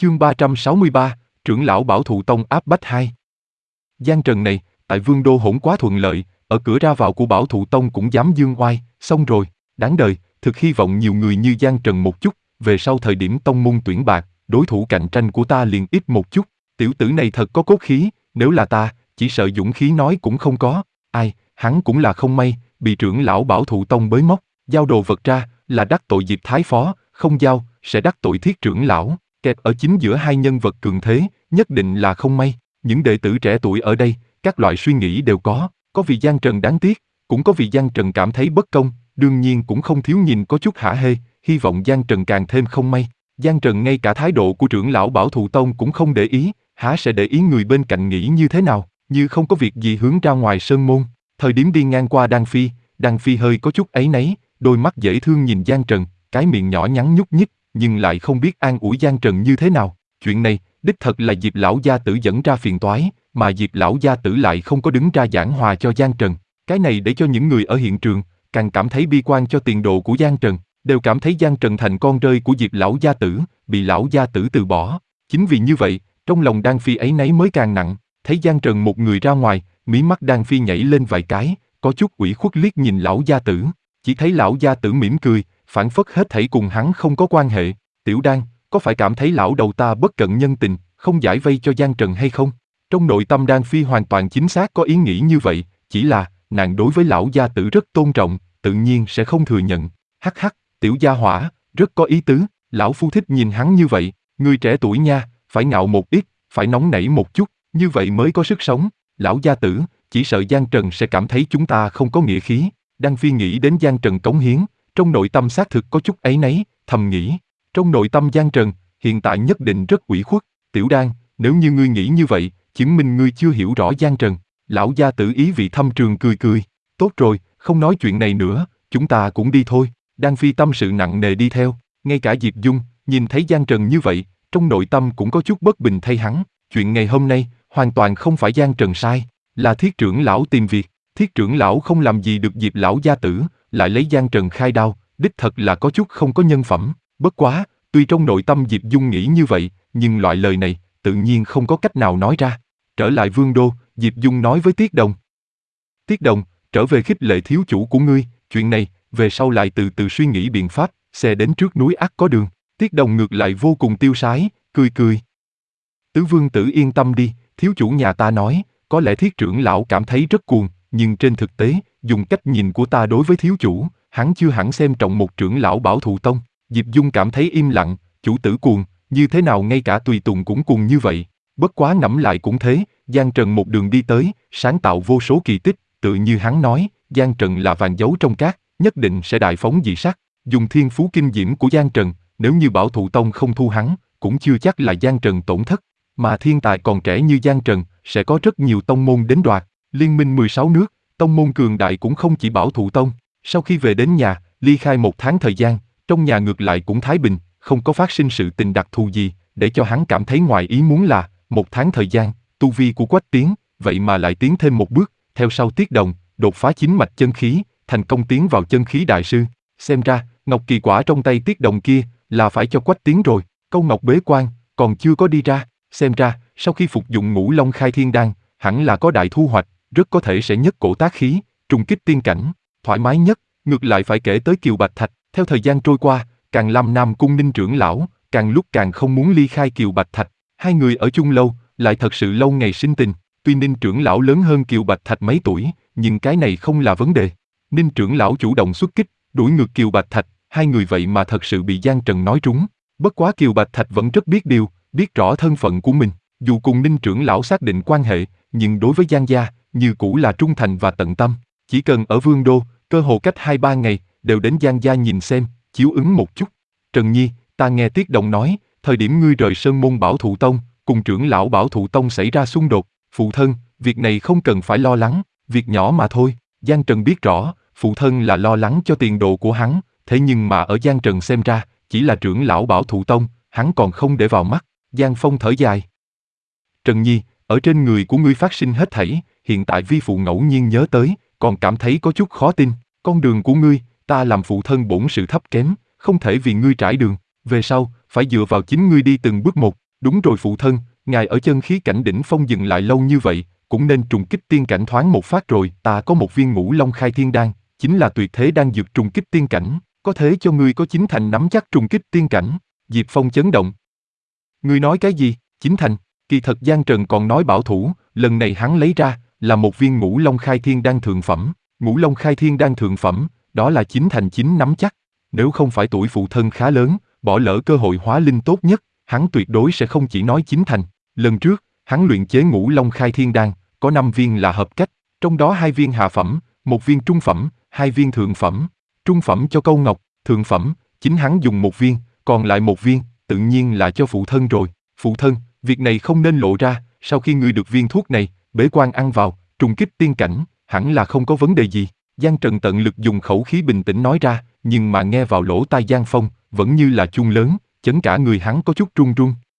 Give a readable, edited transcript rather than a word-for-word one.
Chương 363, trưởng lão Bảo Thụ Tông áp bách 2. Giang Trần này, tại Vương Đô hỗn quá thuận lợi, ở cửa ra vào của Bảo Thụ Tông cũng dám dương oai, xong rồi, đáng đời, thực hy vọng nhiều người như Giang Trần một chút, về sau thời điểm tông môn tuyển bạc, đối thủ cạnh tranh của ta liền ít một chút, tiểu tử này thật có cốt khí, nếu là ta, chỉ sợ dũng khí nói cũng không có, ai, hắn cũng là không may, bị trưởng lão Bảo Thụ Tông bới móc, giao đồ vật ra, là đắc tội Diệp Thái Phó, không giao, sẽ đắc tội Thiết trưởng lão. Kẹp ở chính giữa hai nhân vật cường thế, nhất định là không may. Những đệ tử trẻ tuổi ở đây, các loại suy nghĩ đều có vì Giang Trần đáng tiếc, cũng có vì Giang Trần cảm thấy bất công, đương nhiên cũng không thiếu nhìn có chút hả hê, hy vọng Giang Trần càng thêm không may. Giang Trần ngay cả thái độ của trưởng lão Bảo Thụ Tông cũng không để ý, há sẽ để ý người bên cạnh nghĩ như thế nào, như không có việc gì hướng ra ngoài sơn môn. Thời điểm đi ngang qua Đan Phi hơi có chút áy náy, đôi mắt dễ thương nhìn Giang Trần, cái miệng nhỏ nhắn nhúc nhích, nhưng lại không biết an ủi Giang Trần như thế nào. Chuyện này, đích thật là Diệp lão gia tử dẫn ra phiền toái, mà Diệp lão gia tử lại không có đứng ra giảng hòa cho Giang Trần. Cái này để cho những người ở hiện trường, càng cảm thấy bi quan cho tiền đồ của Giang Trần, đều cảm thấy Giang Trần thành con rơi của Diệp lão gia tử, bị lão gia tử từ bỏ. Chính vì như vậy, trong lòng Đan Phi ấy nấy mới càng nặng, thấy Giang Trần một người ra ngoài, mí mắt Đan Phi nhảy lên vài cái, có chút ủy khuất liếc nhìn lão gia tử, chỉ thấy lão gia tử mỉm cười, phảng phất hết thảy cùng hắn không có quan hệ. Tiểu Đan, có phải cảm thấy lão đầu ta bất cận nhân tình, không giải vây cho Giang Trần hay không? Trong nội tâm Đan Phi hoàn toàn chính xác có ý nghĩ như vậy, chỉ là, nàng đối với lão gia tử rất tôn trọng, tự nhiên sẽ không thừa nhận. Hắc hắc, tiểu gia hỏa, rất có ý tứ, lão phu thích nhìn hắn như vậy, người trẻ tuổi nha, phải ngạo một ít, phải nóng nảy một chút, như vậy mới có sức sống. Lão gia tử, chỉ sợ Giang Trần sẽ cảm thấy chúng ta không có nghĩa khí. Đan Phi nghĩ đến Giang Trần cống hiến, trong nội tâm xác thực có chút áy náy, thầm nghĩ. Trong nội tâm Giang Trần, hiện tại nhất định rất ủy khuất. Tiểu Đan, nếu như ngươi nghĩ như vậy, chứng minh ngươi chưa hiểu rõ Giang Trần. Lão gia tử ý vị thâm trường cười cười. Tốt rồi, không nói chuyện này nữa, chúng ta cũng đi thôi. Đan Phi tâm sự nặng nề đi theo. Ngay cả Diệp Dung, nhìn thấy Giang Trần như vậy, trong nội tâm cũng có chút bất bình thay hắn. Chuyện ngày hôm nay, hoàn toàn không phải Giang Trần sai, là Thiết trưởng lão tìm việc. Thiết trưởng lão không làm gì được Diệp lão gia tử, lại lấy Giang Trần khai đao, đích thật là có chút không có nhân phẩm. Bất quá, tuy trong nội tâm Diệp Dung nghĩ như vậy, nhưng loại lời này, tự nhiên không có cách nào nói ra. Trở lại Vương Đô, Diệp Dung nói với Tiết Đồng. Tiết Đồng, trở về khích lệ thiếu chủ của ngươi, chuyện này, về sau lại từ từ suy nghĩ biện pháp, xe đến trước núi ắt có đường. Tiết Đồng ngược lại vô cùng tiêu sái, cười cười. Tứ vương tử yên tâm đi, thiếu chủ nhà ta nói, có lẽ Thiết trưởng lão cảm thấy rất cuồng, nhưng trên thực tế, dùng cách nhìn của ta đối với thiếu chủ, hắn chưa hẳn xem trọng một trưởng lão Bảo Thụ Tông. Diệp Dung cảm thấy im lặng, chủ tử cuồng, như thế nào ngay cả tùy tùng cũng cuồng như vậy. Bất quá ngẫm lại cũng thế, Giang Trần một đường đi tới, sáng tạo vô số kỳ tích, tự như hắn nói, Giang Trần là vàng giấu trong cát, nhất định sẽ đại phóng dị sắc. Dùng thiên phú kinh diễm của Giang Trần, nếu như Bảo Thụ Tông không thu hắn, cũng chưa chắc là Giang Trần tổn thất. Mà thiên tài còn trẻ như Giang Trần, sẽ có rất nhiều tông môn đến đoạt. Liên minh 16 nước, tông môn cường đại cũng không chỉ Bảo Thụ Tông. Sau khi về đến nhà, ly khai một tháng thời gian, trong nhà ngược lại cũng thái bình, không có phát sinh sự tình đặc thù gì, để cho hắn cảm thấy ngoài ý muốn là, một tháng thời gian, tu vi của Quách Tiến, vậy mà lại tiến thêm một bước, theo sau Tiết Đồng, đột phá chính mạch chân khí, thành công tiến vào chân khí đại sư. Xem ra, ngọc kỳ quả trong tay Tiết Đồng kia, là phải cho Quách Tiến rồi, câu ngọc bế quan, còn chưa có đi ra, xem ra, sau khi phục dụng Ngũ Long Khai Thiên Đan, hẳn là có đại thu hoạch, rất có thể sẽ nhất cổ tác khí, trùng kích tiên cảnh, thoải mái nhất, ngược lại phải kể tới Kiều Bạch Thạch. Theo thời gian trôi qua, càng lâm Nam Cung Ninh trưởng lão, càng lúc càng không muốn ly khai Kiều Bạch Thạch. Hai người ở chung lâu, lại thật sự lâu ngày sinh tình. Tuy Ninh trưởng lão lớn hơn Kiều Bạch Thạch mấy tuổi, nhưng cái này không là vấn đề. Ninh trưởng lão chủ động xuất kích, đuổi ngược Kiều Bạch Thạch, hai người vậy mà thật sự bị Giang Trần nói trúng. Bất quá Kiều Bạch Thạch vẫn rất biết điều, biết rõ thân phận của mình. Dù cùng Ninh trưởng lão xác định quan hệ, nhưng đối với Giang gia, như cũ là trung thành và tận tâm. Chỉ cần ở Vương Đô, cơ hồ cách 2-3 ngày, đều đến Giang gia nhìn xem, chiếu ứng một chút. Trần Nhi, ta nghe Tiết Đồng nói, thời điểm ngươi rời Sơn môn Bảo Thụ Tông, cùng trưởng lão Bảo Thụ Tông xảy ra xung đột. Phụ thân, việc này không cần phải lo lắng, việc nhỏ mà thôi. Giang Trần biết rõ, phụ thân là lo lắng cho tiền đồ của hắn, thế nhưng mà ở Giang Trần xem ra, chỉ là trưởng lão Bảo Thụ Tông, hắn còn không để vào mắt. Giang Phong thở dài. Trần Nhi, ở trên người của ngươi phát sinh hết thảy, hiện tại vi phụ ngẫu nhiên nhớ tới, còn cảm thấy có chút khó tin. Con đường của ngươi, ta làm phụ thân bổn sự thấp kém, không thể vì ngươi trải đường. Về sau, phải dựa vào chính ngươi đi từng bước một. Đúng rồi phụ thân, ngài ở chân khí cảnh đỉnh phong dừng lại lâu như vậy, cũng nên trùng kích tiên cảnh thoáng một phát rồi. Ta có một viên Ngũ Long Khai Thiên Đan, chính là tuyệt thế đan dược trùng kích tiên cảnh, có thế cho ngươi có chín thành nắm chắc trùng kích tiên cảnh. Diệp Phong chấn động. Ngươi nói cái gì? Chín thành? Kỳ thật Giang Trần còn nói bảo thủ, lần này hắn lấy ra là một viên Ngũ Long Khai Thiên Đan thượng phẩm. Ngũ Long Khai Thiên Đan thượng phẩm, đó là 9 thành 9 nắm chắc. Nếu không phải tuổi phụ thân khá lớn, bỏ lỡ cơ hội hóa linh tốt nhất, hắn tuyệt đối sẽ không chỉ nói 9 thành. Lần trước, hắn luyện chế Ngũ Long Khai Thiên Đan, có 5 viên là hợp cách, trong đó 2 viên hạ phẩm, 1 viên trung phẩm, 2 viên thượng phẩm. Trung phẩm cho Câu Ngọc, thượng phẩm, chính hắn dùng 1 viên, còn lại 1 viên, tự nhiên là cho phụ thân rồi. Phụ thân, việc này không nên lộ ra, sau khi ngươi được viên thuốc này, bế quan ăn vào, trùng kích tiên cảnh, hẳn là không có vấn đề gì. Giang Trần tận lực dùng khẩu khí bình tĩnh nói ra, nhưng mà nghe vào lỗ tai Giang Phong, vẫn như là chuông lớn, chấn cả người hắn có chút run run.